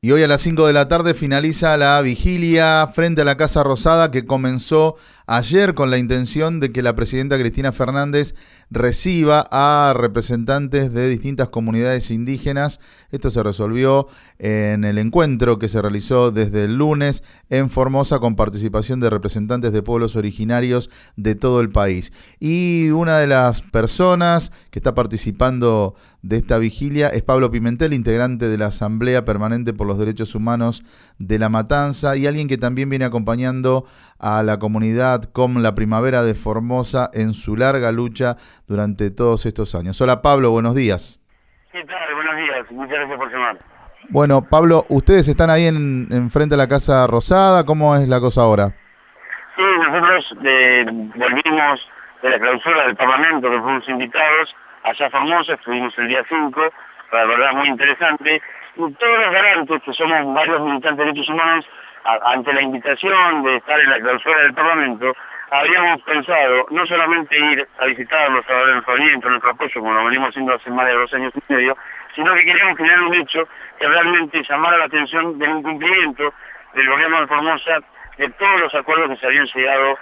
Y hoy a las 5 de la tarde finaliza la vigilia frente a la Casa Rosada que comenzó ayer con la intención de que la presidenta Cristina Fernández reciba a representantes de distintas comunidades indígenas. Esto se resolvió en el encuentro que se realizó desde el lunes en Formosa con participación de representantes de pueblos originarios de todo el país. Y una de las personas que está participando de esta vigilia es Pablo Pimentel, integrante de la Asamblea Permanente por los Derechos Humanos de La Matanza y alguien que también viene acompañando a la comunidad con la Primavera de Formosa en su larga lucha durante todos estos años. Hola Pablo, buenos días. ¿Qué tal? Buenos días, muchas gracias por llamar. Bueno, Pablo, ustedes están ahí en frente a la Casa Rosada, ¿cómo es la cosa ahora? Sí, nosotros volvimos de la clausura del Parlamento, que fuimos invitados allá a Formosa, estuvimos el día 5, la verdad muy interesante, y todos los garantes, que somos varios militantes de derechos humanos, ante la invitación de estar en la clausura del Parlamento, habíamos pensado no solamente ir a visitarlos, a dar nuestro aliento, nuestro apoyo, como lo venimos haciendo hace más de 2 años y medio, sino que queríamos generar un hecho que realmente llamara la atención del incumplimiento del gobierno de Formosa de todos los acuerdos que se habían llegado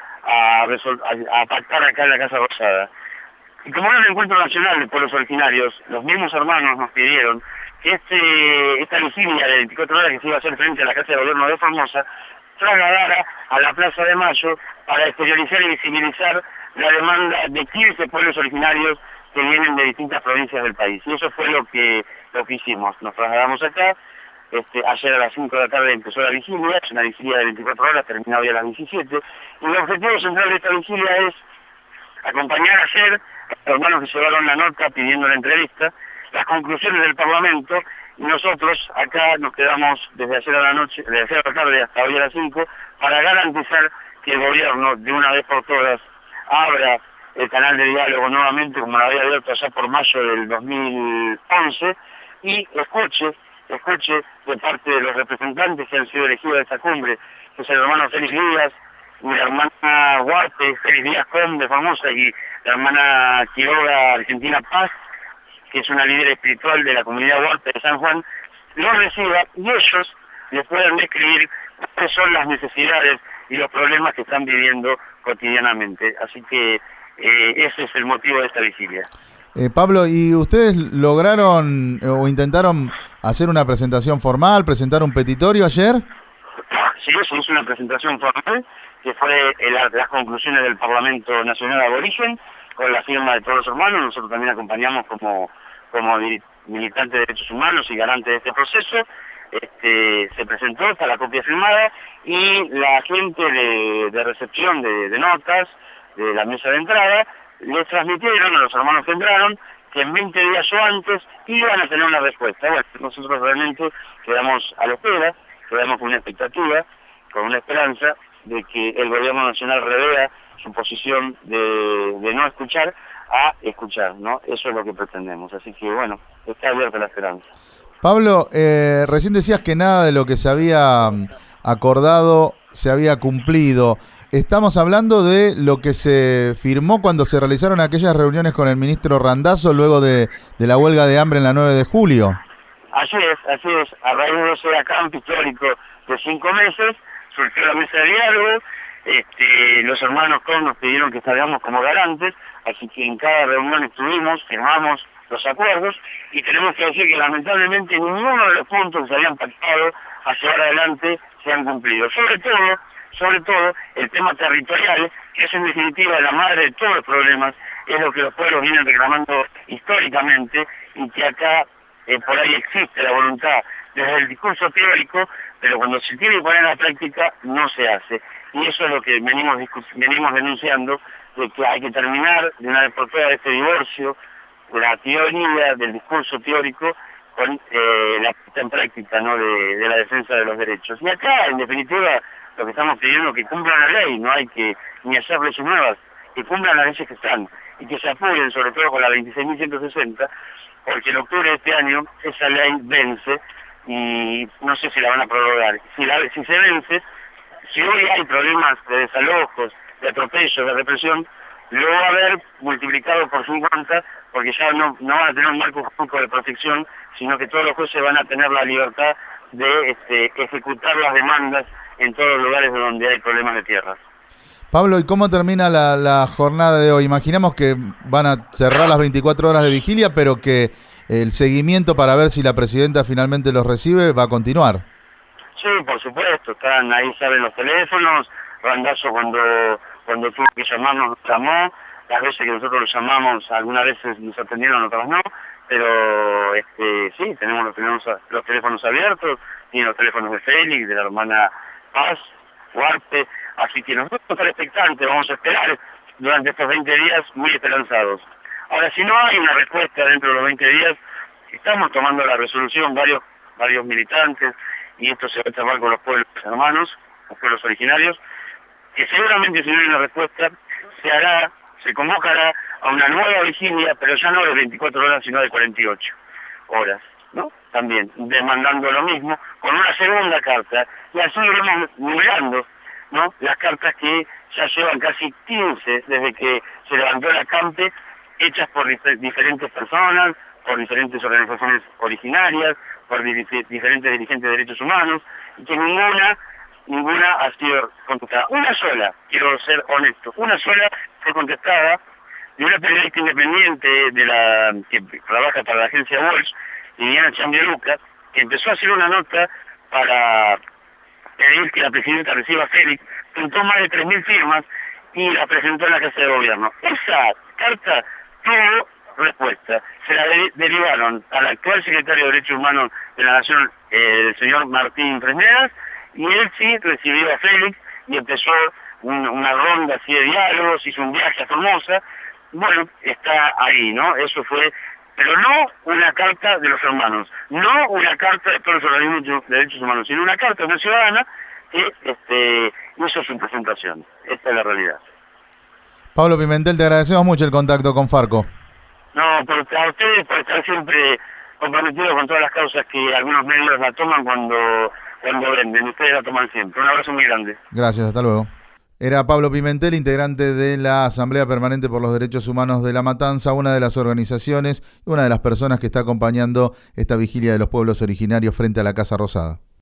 a pactar acá en la Casa Rosada. Y como era el encuentro nacional de pueblos originarios, los mismos hermanos nos pidieron que esta vigilia de 24 horas que se iba a hacer frente a la Casa de Gobierno de Formosa trasladara a la Plaza de Mayo para exteriorizar y visibilizar la demanda de 15 pueblos originarios que vienen de distintas provincias del país. Y eso fue lo que hicimos. Nos trasladamos acá. Ayer a las 5 de la tarde empezó la vigilia, es una vigilia de 24 horas, terminó hoy a las 17. Y el objetivo central de esta vigilia es acompañar ayer a los hermanos que llevaron la nota pidiendo la entrevista, las conclusiones del Parlamento, y nosotros acá nos quedamos desde ayer a la noche, desde ayer a la tarde hasta hoy a las 5, para garantizar que el gobierno de una vez por todas abra el canal de diálogo nuevamente, como lo había abierto allá por mayo del 2011, y escuche de parte de los representantes que han sido elegidos de esta cumbre, que es el hermano Félix Díaz, mi hermana Huarte, Félix Díaz Com de Formosa, y la hermana Quiroga Argentina Paz, que es una líder espiritual de la comunidad Huarte de San Juan, los reciba y ellos les puedan describir cuáles son las necesidades y los problemas que están viviendo cotidianamente. Así que ese es el motivo de esta vigilia. Pablo, ¿y ustedes lograron o intentaron hacer una presentación formal, presentar un petitorio ayer? Sí, se hizo una presentación formal, que fue las conclusiones del Parlamento Nacional Aborigen, con la firma de todos los hermanos. Nosotros también acompañamos como militantes de derechos humanos y garantes de este proceso. Se presentó, está la copia firmada, y la gente de recepción de notas, de la mesa de entrada, les transmitieron a los hermanos que entraron que en 20 días o antes iban a tener una respuesta. Bueno, nosotros realmente quedamos a la espera, quedamos con una expectativa, con una esperanza de que el gobierno nacional revea su posición de no escuchar a escuchar, ¿no? Eso es lo que pretendemos. Así que, bueno, está abierta la esperanza. Pablo, recién decías que nada de lo que se había acordado se había cumplido. Estamos hablando de lo que se firmó cuando se realizaron aquellas reuniones con el ministro Randazzo luego de la huelga de hambre en la 9 de julio. Así es. A raíz de ese acampo histórico de 5 meses, surgió la mesa de diálogo. Los hermanos todos nos pidieron que estaríamos como garantes, así que en cada reunión estuvimos, firmamos los acuerdos, y tenemos que decir que lamentablemente ninguno de los puntos que se habían pactado a llevar adelante se han cumplido. Sobre todo el tema territorial, que es en definitiva la madre de todos los problemas, es lo que los pueblos vienen reclamando históricamente, y que acá por ahí existe la voluntad desde el discurso teórico, pero cuando se tiene que poner en la práctica no se hace. Y eso es lo que venimos denunciando, de que hay que terminar de una vez por todas este divorcio, la teoría del discurso teórico con la puesta en práctica, ¿no?, de la defensa de los derechos. Y acá, en definitiva, lo que estamos pidiendo es que cumplan la ley, no hay que ni hacer leyes nuevas, que cumplan las leyes que están, y que se apoyen sobre todo con la 26.160, porque en octubre de este año esa ley vence, y no sé si la van a prorrogar. Si se vence, si hoy hay problemas de desalojos, de atropellos, de represión, lo va a haber multiplicado por 50, porque ya no van a tener un marco jurídico de protección, sino que todos los jueces van a tener la libertad de ejecutar las demandas en todos los lugares donde hay problemas de tierras. Pablo, ¿y cómo termina la jornada de hoy? Imaginamos que van a cerrar las 24 horas de vigilia, pero que el seguimiento para ver si la presidenta finalmente los recibe va a continuar. Sí, por supuesto, están ahí, saben los teléfonos. Randazzo cuando tuvo que llamarnos nos llamó. Las veces que nosotros los llamamos, algunas veces nos atendieron, otras no. Pero sí, tenemos los teléfonos abiertos, tienen los teléfonos de Félix, de la hermana Paz, Huarte. Así que nosotros estamos expectantes, vamos a esperar durante estos 20 días muy esperanzados. Ahora, si no hay una respuesta dentro de los 20 días, estamos tomando la resolución, varios militantes, y esto se va a trabajar con los pueblos hermanos, los pueblos originarios, que seguramente si no hay una respuesta, se convocará a una nueva vigilia, pero ya no de 24 horas, sino de 48 horas, ¿no? También, demandando lo mismo, con una segunda carta, y así iremos numerando, ¿no? Las cartas que ya llevan casi 15 desde que se levantó la CAMPE, hechas por diferentes personas, por diferentes organizaciones originarias, por diferentes dirigentes de derechos humanos, y que ninguna ha sido contestada. Una sola, quiero ser honesto, una sola fue contestada de una periodista independiente que trabaja para la agencia Walsh, Liliana Chambialuca, que empezó a hacer una nota para pedir que la presidenta reciba a Félix, juntó más de 3.000 firmas y la presentó en la Casa de Gobierno. Esa carta tuvo respuesta. Se la derivaron al actual secretario de Derechos Humanos de la Nación, el señor Martín Fresnedas, y él sí recibió a Félix y empezó una ronda así de diálogos, hizo un viaje a Formosa. Bueno, está ahí, ¿no? Eso fue, pero no una carta de los hermanos, no una carta de todos los organismos de derechos humanos, sino una carta de una ciudadana que hizo su presentación. Esta es la realidad. Pablo Pimentel, te agradecemos mucho el contacto con Farco. No, a ustedes por estar siempre comprometidos con todas las causas que algunos medios la toman cuando venden. Ustedes la toman siempre. Un abrazo muy grande. Gracias, hasta luego. Era Pablo Pimentel, integrante de la Asamblea Permanente por los Derechos Humanos de La Matanza, una de las organizaciones y una de las personas que está acompañando esta vigilia de los pueblos originarios frente a la Casa Rosada.